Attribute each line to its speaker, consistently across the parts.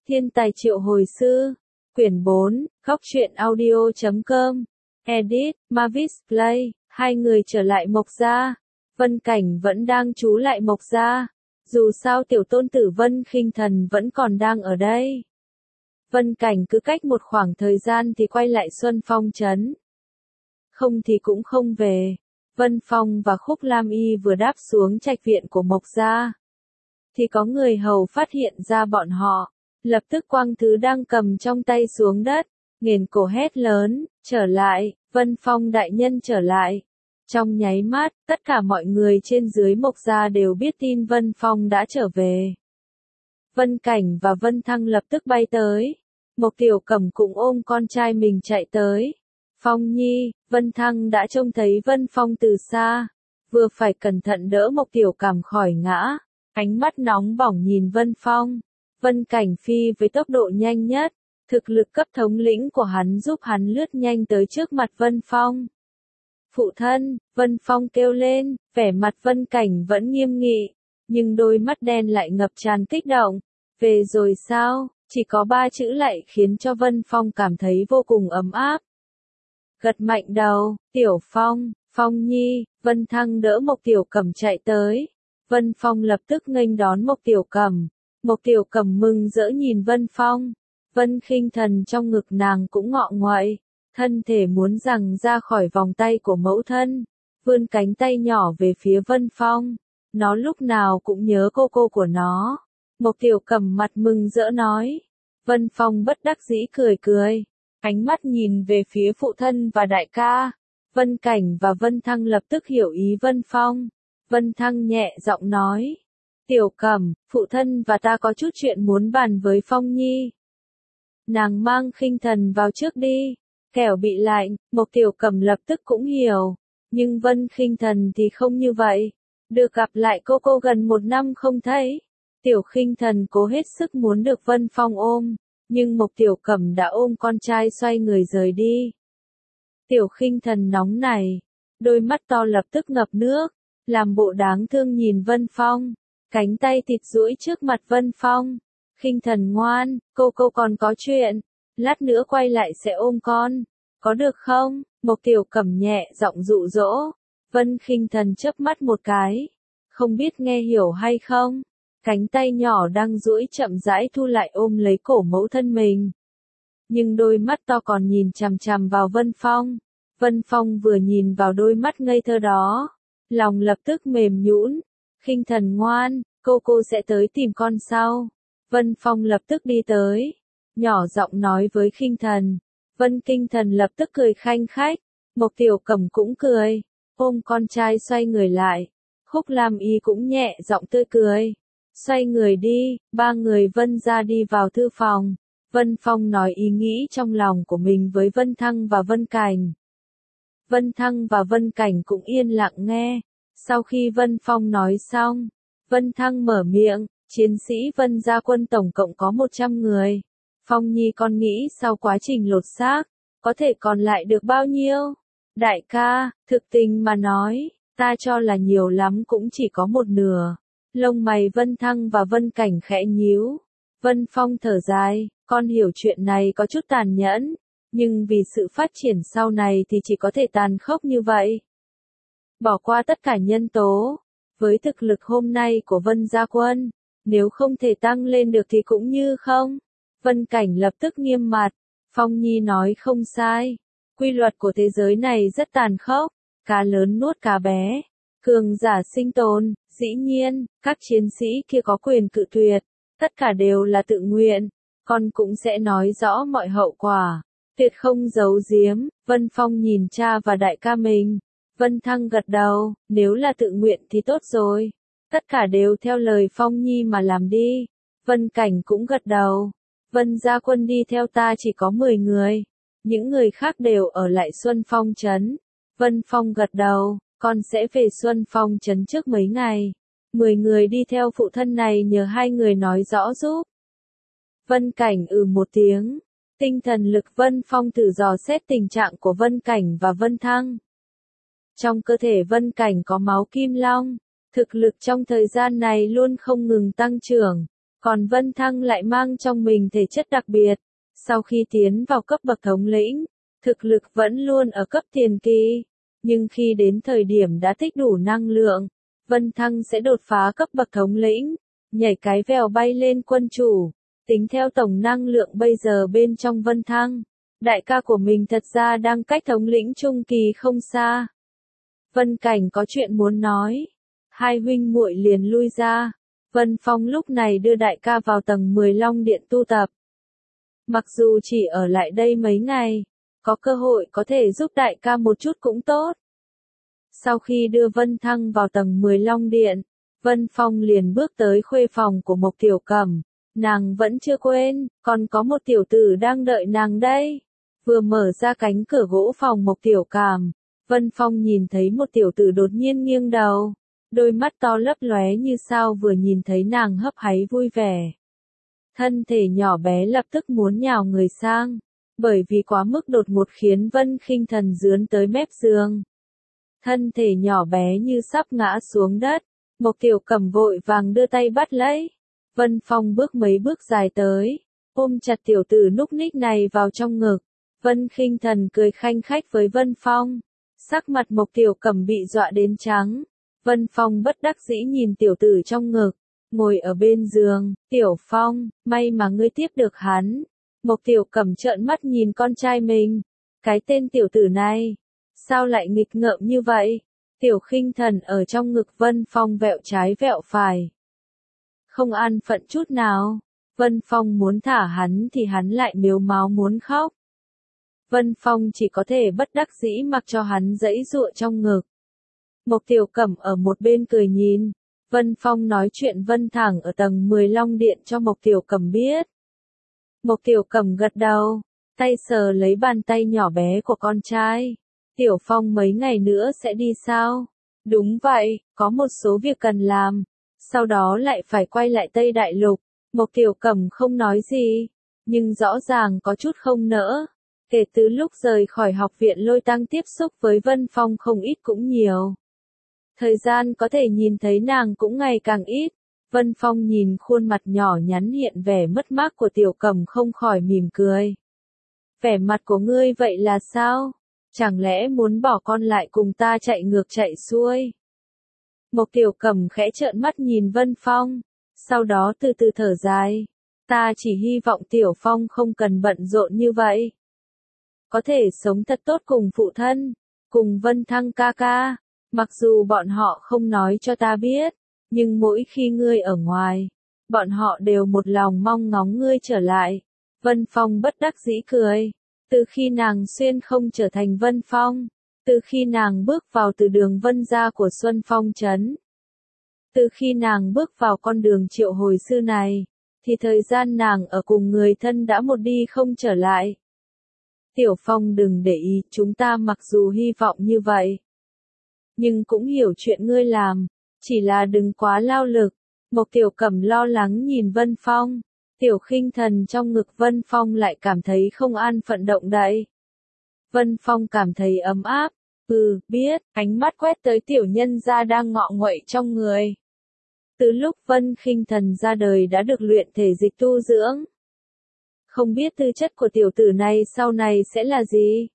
Speaker 1: Thiên tài triệu hồi sư. Quyển 4, Góc truyện audio.com. Edit, Mavis Play. Hai người trở lại Mộc Gia. Vân Cảnh vẫn đang trú lại Mộc Gia. Dù sao tiểu tôn tử Vân Khinh Thần vẫn còn đang ở đây. Vân Cảnh cứ cách một khoảng thời gian thì quay lại Xuân Phong trấn. Không thì cũng không về. Vân Phong và Khúc Lam Y vừa đáp xuống trạch viện của Mộc Gia. Thì có người hầu phát hiện ra bọn họ. Lập tức quăng thứ đang cầm trong tay xuống đất. Nghển cổ hét lớn, trở lại, Vân Phong đại nhân trở lại. Trong nháy mắt, tất cả mọi người trên dưới Mộc Gia đều biết tin Vân Phong đã trở về. Vân Cảnh và Vân Thăng lập tức bay tới. Mộc Tiểu Cẩm cũng ôm con trai mình chạy tới. Phong Nhi, Vân Thăng đã trông thấy Vân Phong từ xa. Vừa phải cẩn thận đỡ Mộc Tiểu Cẩm khỏi ngã. Ánh mắt nóng bỏng nhìn Vân Phong. Vân Cảnh phi với tốc độ nhanh nhất. Thực lực cấp thống lĩnh của hắn giúp hắn lướt nhanh tới trước mặt Vân Phong. Phụ thân, Vân Phong kêu lên, vẻ mặt Vân Cảnh vẫn nghiêm nghị, nhưng đôi mắt đen lại ngập tràn kích động. Về rồi sao? Chỉ có 3 chữ lại khiến cho Vân Phong cảm thấy vô cùng ấm áp. Gật mạnh đầu, Tiểu Phong, Phong Nhi, Vân Thăng đỡ Mộc Tiểu Cẩm chạy tới. Vân Phong lập tức nghênh đón Mộc Tiểu Cẩm. Mộc Tiểu Cẩm mừng rỡ nhìn Vân Phong. Vân Khinh Thần trong ngực nàng cũng ngọ nguậy, thân thể muốn giằng ra khỏi vòng tay của mẫu thân, vươn cánh tay nhỏ về phía Vân Phong. Nó lúc nào cũng nhớ cô của nó. Mộc Tiểu Cẩm mặt mừng rỡ nói. Vân Phong bất đắc dĩ cười cười, ánh mắt nhìn về phía phụ thân và đại ca. Vân Cảnh và Vân Thăng lập tức hiểu ý Vân Phong. Vân Thăng nhẹ giọng nói. Tiểu Cẩm, phụ thân và ta có chút chuyện muốn bàn với Phong Nhi. Nàng mang Khinh Thần vào trước đi. Kẻo bị lạnh, Mộc Tiểu Cẩm lập tức cũng hiểu. Nhưng Vân Khinh Thần thì không như vậy. Được gặp lại cô gần 1 năm không thấy. Tiểu Khinh Thần cố hết sức muốn được Vân Phong ôm. Nhưng Mộc Tiểu Cẩm đã ôm con trai xoay người rời đi. Tiểu Khinh Thần nóng này. Đôi mắt to lập tức ngập nước. Làm bộ đáng thương nhìn Vân Phong. Cánh tay thịt duỗi trước mặt Vân Phong. Khinh Thần ngoan, cô còn có chuyện. Lát nữa quay lại sẽ ôm con. Có được không? Mộc Tiểu Cẩm nhẹ giọng dụ dỗ. Vân Khinh Thần chớp mắt một cái. Không biết nghe hiểu hay không? Cánh tay nhỏ đang duỗi chậm rãi thu lại ôm lấy cổ mẫu thân mình. Nhưng đôi mắt to còn nhìn chằm chằm vào Vân Phong. Vân Phong vừa nhìn vào đôi mắt ngây thơ đó. Lòng lập tức mềm nhũn. Khinh Thần ngoan, cô sẽ tới tìm con sau. Vân Phong lập tức đi tới. Nhỏ giọng nói với Khinh Thần. Vân Khinh Thần lập tức cười khanh khách. Mộc Tiểu Cẩm cũng cười. Ôm con trai xoay người lại. Khúc Lam Y cũng nhẹ giọng tươi cười. Xoay người đi, 3 người Vân ra đi vào thư phòng. Vân Phong nói ý nghĩ trong lòng của mình với Vân Thăng và Vân Cảnh. Vân Thăng và Vân Cảnh cũng yên lặng nghe. Sau khi Vân Phong nói xong, Vân Thăng mở miệng. Chiến sĩ Vân gia quân tổng cộng có 100 người. Phong Nhi con nghĩ sau quá trình lột xác, có thể còn lại được bao nhiêu? Đại ca, thực tình mà nói, ta cho là nhiều lắm cũng chỉ có 1/2. Lông mày Vân Thăng và Vân Cảnh khẽ nhíu. Vân Phong thở dài, con hiểu chuyện này có chút tàn nhẫn, nhưng vì sự phát triển sau này thì chỉ có thể tàn khốc như vậy. Bỏ qua tất cả nhân tố, với thực lực hôm nay của Vân gia quân, nếu không thể tăng lên được thì cũng như không. Vân Cảnh lập tức nghiêm mặt. Phong Nhi nói không sai. Quy luật của thế giới này rất tàn khốc. Cá lớn nuốt cá bé. Cường giả sinh tồn. Dĩ nhiên, các chiến sĩ kia có quyền cự tuyệt. Tất cả đều là tự nguyện. Con cũng sẽ nói rõ mọi hậu quả. Tuyệt không giấu giếm. Vân Phong nhìn cha và đại ca mình. Vân Thăng gật đầu. Nếu là tự nguyện thì tốt rồi. Tất cả đều theo lời Phong Nhi mà làm đi. Vân Cảnh cũng gật đầu. Vân gia quân đi theo ta chỉ có 10 người. Những người khác đều ở lại Xuân Phong trấn. Vân Phong gật đầu. Con sẽ về Xuân Phong trấn trước mấy ngày. 10 người đi theo phụ thân này nhờ 2 người nói rõ giúp. Vân Cảnh một tiếng. Tinh thần lực Vân Phong thử dò xét tình trạng của Vân Cảnh và Vân Thăng. Trong cơ thể Vân Cảnh có máu kim long. Thực lực trong thời gian này luôn không ngừng tăng trưởng. Còn Vân Thăng lại mang trong mình thể chất đặc biệt. Sau khi tiến vào cấp bậc thống lĩnh, thực lực vẫn luôn ở cấp tiền kỳ. Nhưng khi đến thời điểm đã tích đủ năng lượng, Vân Thăng sẽ đột phá cấp bậc thống lĩnh, nhảy cái vèo bay lên quân chủ. Tính theo tổng năng lượng bây giờ bên trong Vân Thăng, đại ca của mình thật ra đang cách thống lĩnh trung kỳ không xa. Vân Cảnh có chuyện muốn nói. Hai huynh muội liền lui ra. Vân Phong lúc này đưa đại ca vào tầng 10 Long Điện tu tập. Mặc dù chỉ ở lại đây mấy ngày, có cơ hội có thể giúp đại ca một chút cũng tốt. Sau khi đưa Vân Thăng vào tầng 10 Long Điện, Vân Phong liền bước tới khuê phòng của Mộc Tiểu Cẩm. Nàng vẫn chưa quên, còn có một tiểu tử đang đợi nàng đây. Vừa mở ra cánh cửa gỗ phòng Mộc Tiểu Cẩm, Vân Phong nhìn thấy một tiểu tử đột nhiên nghiêng đầu. Đôi mắt to lấp lóe như sao vừa nhìn thấy nàng hấp háy vui vẻ. Thân thể nhỏ bé lập tức muốn nhào người sang, bởi vì quá mức đột ngột khiến Vân Khinh Thần dướn tới mép giường. Thân thể nhỏ bé như sắp ngã xuống đất, Mộc Tiểu Cẩm vội vàng đưa tay bắt lấy. Vân Phong bước mấy bước dài tới, ôm chặt tiểu tử núc ních này vào trong ngực. Vân Khinh Thần cười khanh khách với Vân Phong. Sắc mặt Mộc Tiểu Cẩm bị dọa đến trắng. Vân Phong bất đắc dĩ nhìn tiểu tử trong ngực, ngồi ở bên giường. Tiểu Phong, may mà ngươi tiếp được hắn. Mộc Tiểu Cẩm trợn mắt nhìn con trai mình. Cái tên tiểu tử này, sao lại nghịch ngợm như vậy? Tiểu Khinh Thần ở trong ngực Vân Phong vẹo trái vẹo phải. Không an phận chút nào. Vân Phong muốn thả hắn thì hắn lại mếu máo muốn khóc. Vân Phong chỉ có thể bất đắc dĩ mặc cho hắn giãy giụa trong ngực. Mộc Tiểu Cẩm ở một bên cười nhìn. Vân Phong nói chuyện Vân Thẳng ở tầng 10 Long Điện cho Mộc Tiểu Cẩm biết. Mộc Tiểu Cẩm gật đầu, tay sờ lấy bàn tay nhỏ bé của con trai. Tiểu Phong mấy ngày nữa sẽ đi sao? Đúng vậy, có một số việc cần làm. Sau đó lại phải quay lại Tây Đại Lục. Mộc Tiểu Cẩm không nói gì, nhưng rõ ràng có chút không nỡ. Kể từ lúc rời khỏi học viện Lôi Tăng tiếp xúc với Vân Phong không ít cũng nhiều. Thời gian có thể nhìn thấy nàng cũng ngày càng ít. Vân Phong nhìn khuôn mặt nhỏ nhắn hiện vẻ mất mát của Tiểu Cẩm không khỏi mỉm cười. Vẻ mặt của ngươi vậy là sao? Chẳng lẽ muốn bỏ con lại cùng ta chạy ngược chạy xuôi? Mộc Tiểu Cẩm khẽ trợn mắt nhìn Vân Phong, sau đó từ từ thở dài. Ta chỉ hy vọng Tiểu Phong không cần bận rộn như vậy. Có thể sống thật tốt cùng phụ thân, cùng Vân Thăng ca ca. Mặc dù bọn họ không nói cho ta biết, nhưng mỗi khi ngươi ở ngoài, bọn họ đều một lòng mong ngóng ngươi trở lại. Vân Phong bất đắc dĩ cười. Từ khi nàng xuyên không trở thành Vân Phong, từ khi nàng bước vào từ đường Vân gia của Xuân Phong Trấn, từ khi nàng bước vào con đường triệu hồi sư này, thì thời gian nàng ở cùng người thân đã một đi không trở lại. Tiểu Phong đừng để ý, chúng ta mặc dù hy vọng như vậy, nhưng cũng hiểu chuyện ngươi làm, chỉ là đừng quá lao lực. Mộc Tiểu Cẩm lo lắng nhìn Vân Phong. Tiểu Khinh Thần trong ngực Vân Phong lại cảm thấy không an phận động đậy. Vân Phong cảm thấy ấm áp. Biết, ánh mắt quét tới tiểu nhân gia đang ngọ nguậy trong người. Từ lúc Vân Khinh Thần ra đời đã được luyện thể dịch tu dưỡng. Không biết tư chất của tiểu tử này sau này sẽ là gì?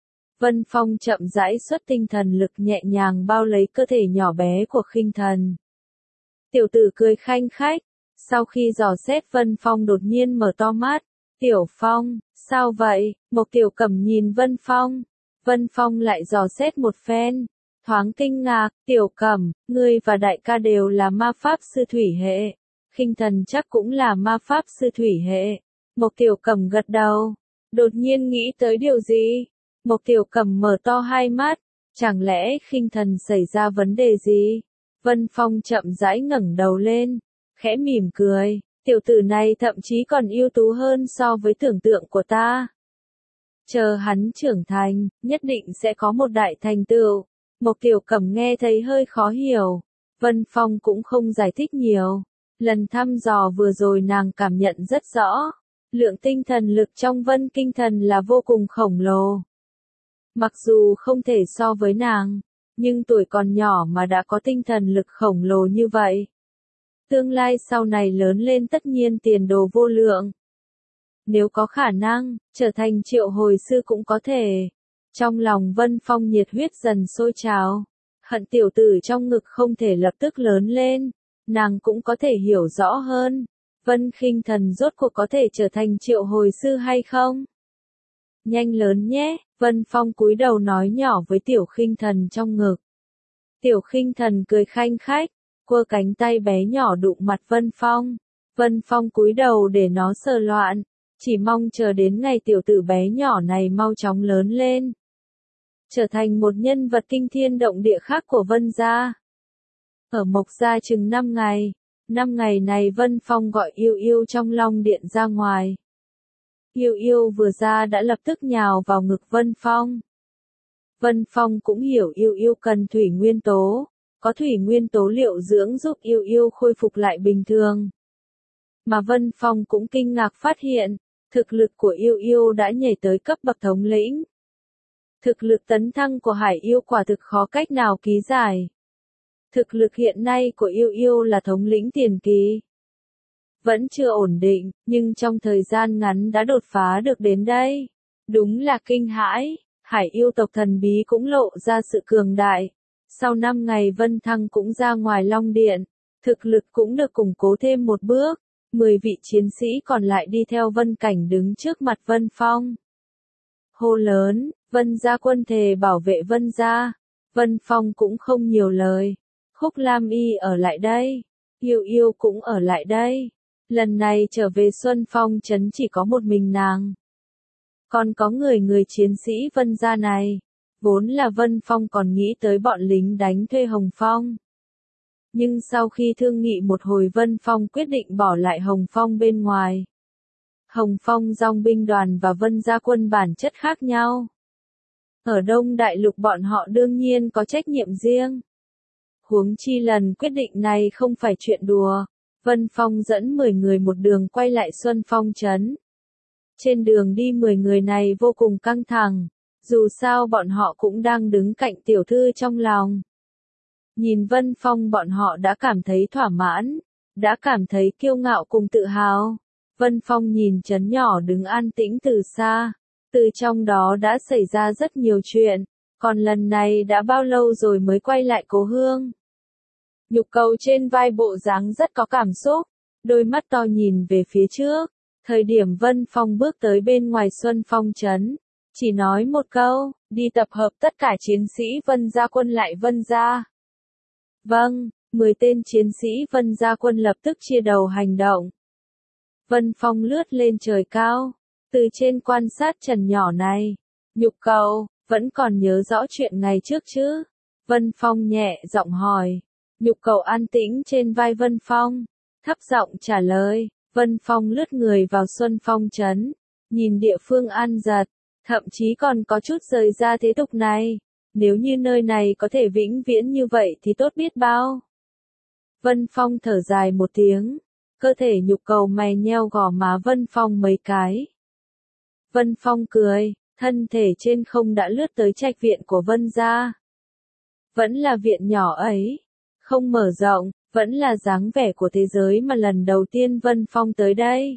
Speaker 1: Vân Phong chậm rãi xuất tinh thần lực nhẹ nhàng bao lấy cơ thể nhỏ bé của Khinh Thần. Tiểu tử cười khanh khách. Sau khi dò xét Vân Phong đột nhiên mở to mắt. Tiểu Phong, sao vậy? Mộc Tiểu Cẩm nhìn Vân Phong. Vân Phong lại dò xét một phen. Thoáng kinh ngạc. Tiểu Cẩm, ngươi và đại ca đều là ma pháp sư thủy hệ. Khinh Thần chắc cũng là ma pháp sư thủy hệ. Mộc Tiểu Cẩm gật đầu. Đột nhiên nghĩ tới điều gì? Mộc Tiểu Cẩm mở to hai mắt. Chẳng lẽ Khinh Thần xảy ra vấn đề gì? Vân Phong chậm rãi ngẩng đầu lên, khẽ mỉm cười. Tiểu tử này thậm chí còn ưu tú hơn so với tưởng tượng của ta. Chờ hắn trưởng thành, nhất định sẽ có một đại thành tựu. Mộc Tiểu Cẩm nghe thấy hơi khó hiểu. Vân Phong cũng không giải thích nhiều. Lần thăm dò vừa rồi nàng cảm nhận rất rõ. Lượng tinh thần lực trong Vân Kinh Thần là vô cùng khổng lồ. Mặc dù không thể so với nàng, nhưng tuổi còn nhỏ mà đã có tinh thần lực khổng lồ như vậy. Tương lai sau này lớn lên tất nhiên tiền đồ vô lượng. Nếu có khả năng, trở thành triệu hồi sư cũng có thể. Trong lòng Vân Phong nhiệt huyết dần sôi trào. Hận tiểu tử trong ngực không thể lập tức lớn lên. Nàng cũng có thể hiểu rõ hơn. Vân Khinh Thần rốt cuộc có thể trở thành triệu hồi sư hay không? Nhanh lớn nhé, Vân Phong cúi đầu nói nhỏ với Tiểu Khinh Thần trong ngực. Tiểu Khinh Thần cười khanh khách, quơ cánh tay bé nhỏ đụng mặt Vân Phong. Vân Phong cúi đầu để nó sờ loạn, chỉ mong chờ đến ngày tiểu tử bé nhỏ này mau chóng lớn lên. Trở thành một nhân vật kinh thiên động địa khác của Vân gia. Ở Mộc gia chừng 5 ngày. 5 ngày này Vân Phong gọi Yêu Yêu trong Long Điện ra ngoài. Yêu Yêu vừa ra đã lập tức nhào vào ngực Vân Phong. Vân Phong cũng hiểu Yêu Yêu cần thủy nguyên tố, có thủy nguyên tố liệu dưỡng giúp Yêu Yêu khôi phục lại bình thường. Mà Vân Phong cũng kinh ngạc phát hiện, thực lực của Yêu Yêu đã nhảy tới cấp bậc thống lĩnh. Thực lực tấn thăng của Hải Yêu quả thực khó cách nào ký giải. Thực lực hiện nay của Yêu Yêu là thống lĩnh tiền kỳ. Vẫn chưa ổn định, nhưng trong thời gian ngắn đã đột phá được đến đây. Đúng là kinh hãi, Hải Yêu tộc thần bí cũng lộ ra sự cường đại. Sau 5 ngày Vân Thăng cũng ra ngoài Long Điện, thực lực cũng được củng cố thêm một bước. 10 vị chiến sĩ còn lại đi theo Vân Cảnh đứng trước mặt Vân Phong. Hô lớn, Vân gia quân thề bảo vệ Vân gia. Vân Phong cũng không nhiều lời. Khúc Lam Y ở lại đây. Yêu Yêu cũng ở lại đây. Lần này trở về Xuân Phong trấn chỉ có một mình nàng. Còn có người chiến sĩ Vân gia này. Vốn là Vân Phong còn nghĩ tới bọn lính đánh thuê Hồng Phong. Nhưng sau khi thương nghị một hồi Vân Phong quyết định bỏ lại Hồng Phong bên ngoài. Hồng Phong dòng binh đoàn và Vân gia quân bản chất khác nhau. Ở Đông Đại Lục bọn họ đương nhiên có trách nhiệm riêng. Huống chi lần quyết định này không phải chuyện đùa. Vân Phong dẫn 10 người một đường quay lại Xuân Phong trấn. Trên đường đi 10 người này vô cùng căng thẳng. Dù sao bọn họ cũng đang đứng cạnh tiểu thư trong lòng. Nhìn Vân Phong bọn họ đã cảm thấy thỏa mãn, đã cảm thấy kiêu ngạo cùng tự hào. Vân Phong nhìn trấn nhỏ đứng an tĩnh từ xa, từ trong đó đã xảy ra rất nhiều chuyện, còn lần này đã bao lâu rồi mới quay lại cố hương. Nhục Cầu trên vai bộ dáng rất có cảm xúc, đôi mắt to nhìn về phía trước, thời điểm Vân Phong bước tới bên ngoài Xuân Phong trấn, chỉ nói một câu, đi tập hợp tất cả chiến sĩ Vân gia quân lại Vân gia. Vâng, 10 tên chiến sĩ Vân gia quân lập tức chia đầu hành động. Vân Phong lướt lên trời cao, từ trên quan sát trần nhỏ này. Nhục Cầu, vẫn còn nhớ rõ chuyện ngày trước chứ? Vân Phong nhẹ giọng hỏi. Nhục Cầu an tĩnh trên vai Vân Phong, thấp giọng trả lời. Vân Phong lướt người vào Xuân Phong trấn, nhìn địa phương an giật, thậm chí còn có chút rời ra thế tục này. Nếu như nơi này có thể vĩnh viễn như vậy thì tốt biết bao. Vân Phong thở dài một tiếng, cơ thể Nhục Cầu mày nheo gò má Vân Phong mấy cái. Vân Phong cười, thân thể trên không đã lướt tới trạch viện của Vân gia. Vẫn là viện nhỏ ấy, không mở rộng, vẫn là dáng vẻ của thế giới mà lần đầu tiên Vân Phong tới đây.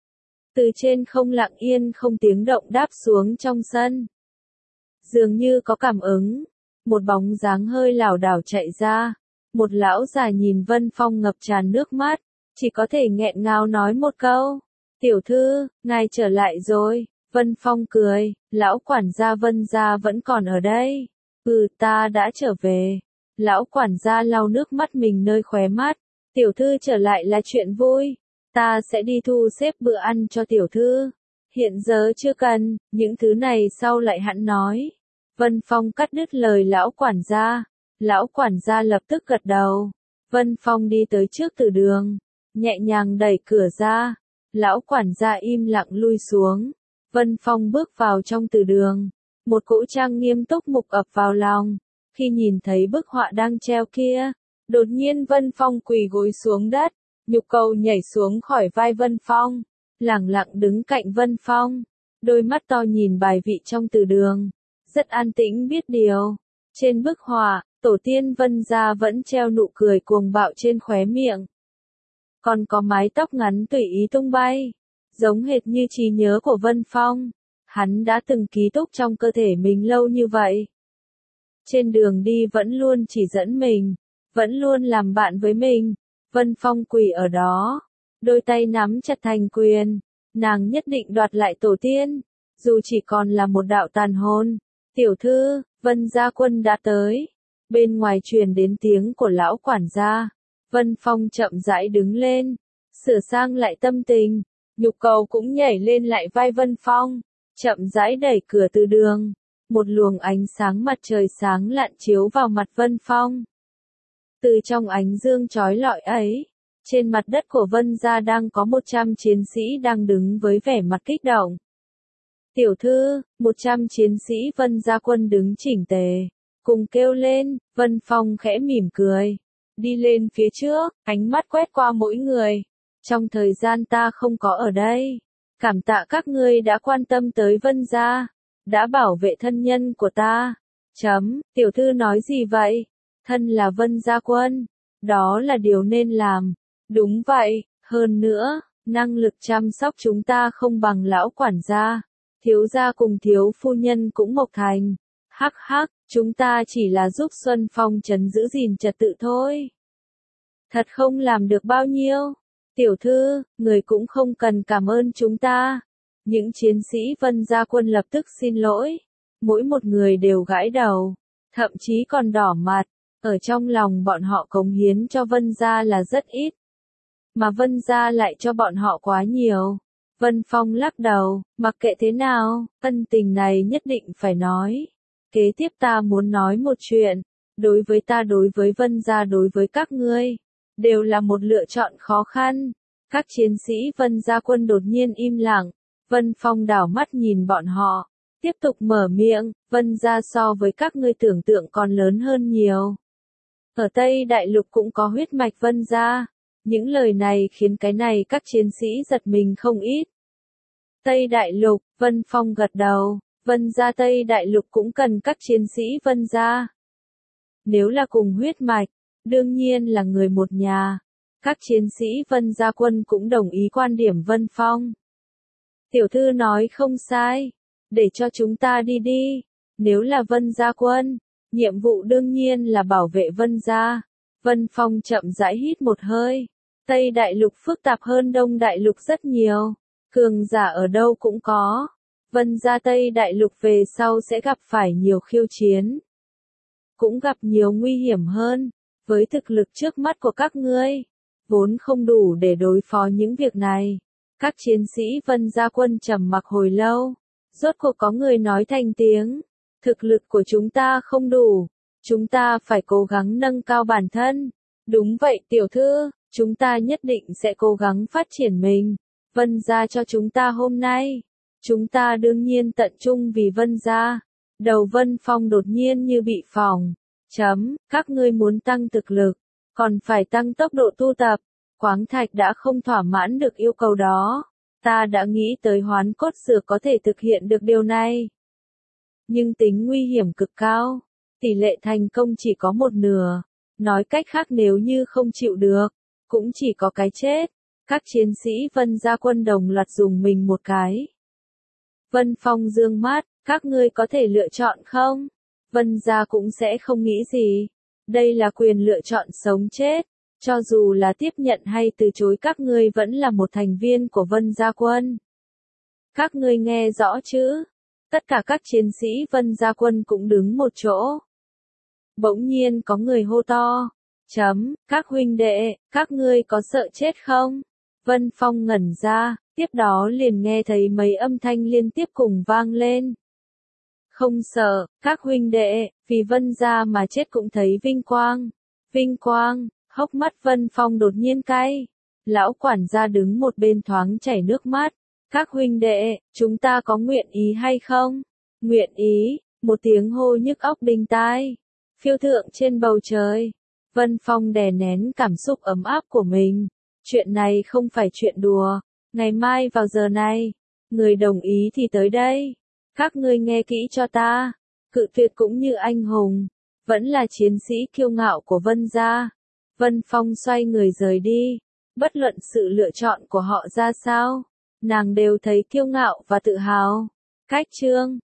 Speaker 1: Từ trên không lặng yên không tiếng động đáp xuống trong sân. Dường như có cảm ứng, một bóng dáng hơi lảo đảo chạy ra, một lão già nhìn Vân Phong ngập tràn nước mắt, chỉ có thể nghẹn ngào nói một câu, tiểu thư, ngài trở lại rồi. Vân Phong cười, lão quản gia Vân gia vẫn còn ở đây. Ta đã trở về. Lão quản gia lau nước mắt mình nơi khóe mắt, tiểu thư trở lại là chuyện vui, ta sẽ đi thu xếp bữa ăn cho tiểu thư. Hiện giờ chưa cần, những thứ này sau lại hẵng nói. Vân Phong cắt đứt lời lão quản gia lập tức gật đầu. Vân Phong đi tới trước từ đường, nhẹ nhàng đẩy cửa ra, lão quản gia im lặng lui xuống. Vân Phong bước vào trong từ đường, một cỗ trang nghiêm túc mục ập vào lòng. Khi nhìn thấy bức họa đang treo kia, đột nhiên Vân Phong quỳ gối xuống đất, Nhục Cầu nhảy xuống khỏi vai Vân Phong, lẳng lặng đứng cạnh Vân Phong, đôi mắt to nhìn bài vị trong từ đường, rất an tĩnh biết điều. Trên bức họa, tổ tiên Vân gia vẫn treo nụ cười cuồng bạo trên khóe miệng. còn có mái tóc ngắn tùy ý tung bay, giống hệt như trí nhớ của Vân Phong. Hắn đã từng ký túc trong cơ thể mình lâu như vậy. Trên đường đi vẫn luôn chỉ dẫn mình, vẫn luôn làm bạn với mình. Vân Phong quỳ ở đó, đôi tay nắm chặt thành quyền, nàng nhất định đoạt lại tổ tiên, dù chỉ còn là một đạo tàn hồn. Tiểu thư, Vân gia quân đã tới. Bên ngoài truyền đến tiếng của lão quản gia. Vân Phong chậm rãi đứng lên, sửa sang lại tâm tình, nhục cầu cũng nhảy lên lại vai Vân Phong, chậm rãi đẩy cửa từ đường. Một luồng ánh sáng mặt trời sáng lạn chiếu vào mặt Vân Phong. Từ trong ánh dương chói lọi ấy, trên mặt đất của Vân gia đang có 100 chiến sĩ đang đứng với vẻ mặt kích động. Tiểu thư, 100 chiến sĩ Vân gia quân đứng chỉnh tề, cùng kêu lên. Vân Phong khẽ mỉm cười, đi lên phía trước, ánh mắt quét qua mỗi người. Trong thời gian ta không có ở đây, cảm tạ các ngươi đã quan tâm tới Vân gia, đã bảo vệ thân nhân của ta. Tiểu thư nói gì vậy? Thân là Vân gia quân, đó là điều nên làm. Đúng vậy, hơn nữa, năng lực chăm sóc chúng ta không bằng lão quản gia, thiếu gia cùng thiếu phu nhân cũng mộc thành. Hắc hắc, chúng ta chỉ là giúp Xuân Phong trấn giữ gìn trật tự thôi. Thật không làm được bao nhiêu. Tiểu thư, người cũng không cần cảm ơn chúng ta. Những chiến sĩ Vân gia quân lập tức xin lỗi. Mỗi một người đều gãi đầu, thậm chí còn đỏ mặt. Ở trong lòng bọn họ cống hiến cho Vân gia là rất ít, mà Vân gia lại cho bọn họ quá nhiều. Vân Phong lắc đầu, mặc kệ thế nào, ân tình này nhất định phải nói. Kế tiếp ta muốn nói một chuyện, đối với ta, đối với Vân gia, đối với các ngươi, đều là một lựa chọn khó khăn. Các chiến sĩ Vân gia quân đột nhiên im lặng, Vân Phong đảo mắt nhìn bọn họ, tiếp tục mở miệng, Vân gia so với các ngươi tưởng tượng còn lớn hơn nhiều. Ở Tây Đại Lục cũng có huyết mạch Vân gia. Những lời này khiến cái này các chiến sĩ giật mình không ít. Tây Đại Lục, Vân Phong gật đầu, Vân gia Tây Đại Lục cũng cần các chiến sĩ Vân gia. Nếu là cùng huyết mạch, đương nhiên là người một nhà. Các chiến sĩ Vân gia quân cũng đồng ý quan điểm Vân Phong. Tiểu thư nói không sai, để cho chúng ta đi đi. Nếu là Vân gia quân, nhiệm vụ đương nhiên là bảo vệ Vân gia. Vân Phong chậm rãi hít một hơi. Tây Đại Lục phức tạp hơn Đông Đại Lục rất nhiều. Cường giả ở đâu cũng có. Vân gia Tây Đại Lục về sau sẽ gặp phải nhiều khiêu chiến. Cũng gặp nhiều nguy hiểm hơn. Với thực lực trước mắt của các ngươi, vốn không đủ để đối phó những việc này. Các chiến sĩ Vân gia quân trầm mặc hồi lâu. Rốt cuộc có người nói thành tiếng. Thực lực của chúng ta không đủ. Chúng ta phải cố gắng nâng cao bản thân. Đúng vậy tiểu thư, chúng ta nhất định sẽ cố gắng phát triển mình. Vân gia cho chúng ta hôm nay. Chúng ta đương nhiên tận trung vì Vân gia. Đầu Vân Phong đột nhiên như bị phỏng. Các ngươi muốn tăng thực lực, còn phải tăng tốc độ tu tập. Quáng thạch đã không thỏa mãn được yêu cầu đó. Ta đã nghĩ tới hoán cốt dược có thể thực hiện được điều này. Nhưng tính nguy hiểm cực cao. Tỷ lệ thành công chỉ có một nửa. Nói cách khác nếu như không chịu được, cũng chỉ có cái chết. Các chiến sĩ Vân gia quân đồng loạt dùng mình một cái. Vân Phong dương mắt, các ngươi có thể lựa chọn không? Vân gia cũng sẽ không nghĩ gì. Đây là quyền lựa chọn sống chết. Cho dù là tiếp nhận hay từ chối, các ngươi vẫn là một thành viên của Vân gia quân. Các ngươi nghe rõ chứ? Tất cả các chiến sĩ Vân gia quân cũng đứng một chỗ. Bỗng nhiên có người hô to. Các huynh đệ, các ngươi có sợ chết không? Vân Phong ngẩn ra, tiếp đó liền nghe thấy mấy âm thanh liên tiếp cùng vang lên. Không sợ, các huynh đệ, vì Vân gia mà chết cũng thấy vinh quang. Vinh quang, hốc mắt Vân Phong đột nhiên cay. Lão quản gia đứng một bên thoáng chảy nước mắt. Các huynh đệ, chúng ta có nguyện ý hay không? Nguyện ý, một tiếng hô nhức óc đinh tai. Phiêu thượng trên bầu trời. Vân Phong đè nén cảm xúc ấm áp của mình. Chuyện này không phải chuyện đùa. Ngày mai vào giờ này, người đồng ý thì tới đây. Các ngươi nghe kỹ cho ta. Cự tuyệt cũng như anh hùng. Vẫn là chiến sĩ kiêu ngạo của Vân gia. Vân Phong xoay người rời đi. Bất luận sự lựa chọn của họ ra sao, nàng đều thấy kiêu ngạo và tự hào. Khách trương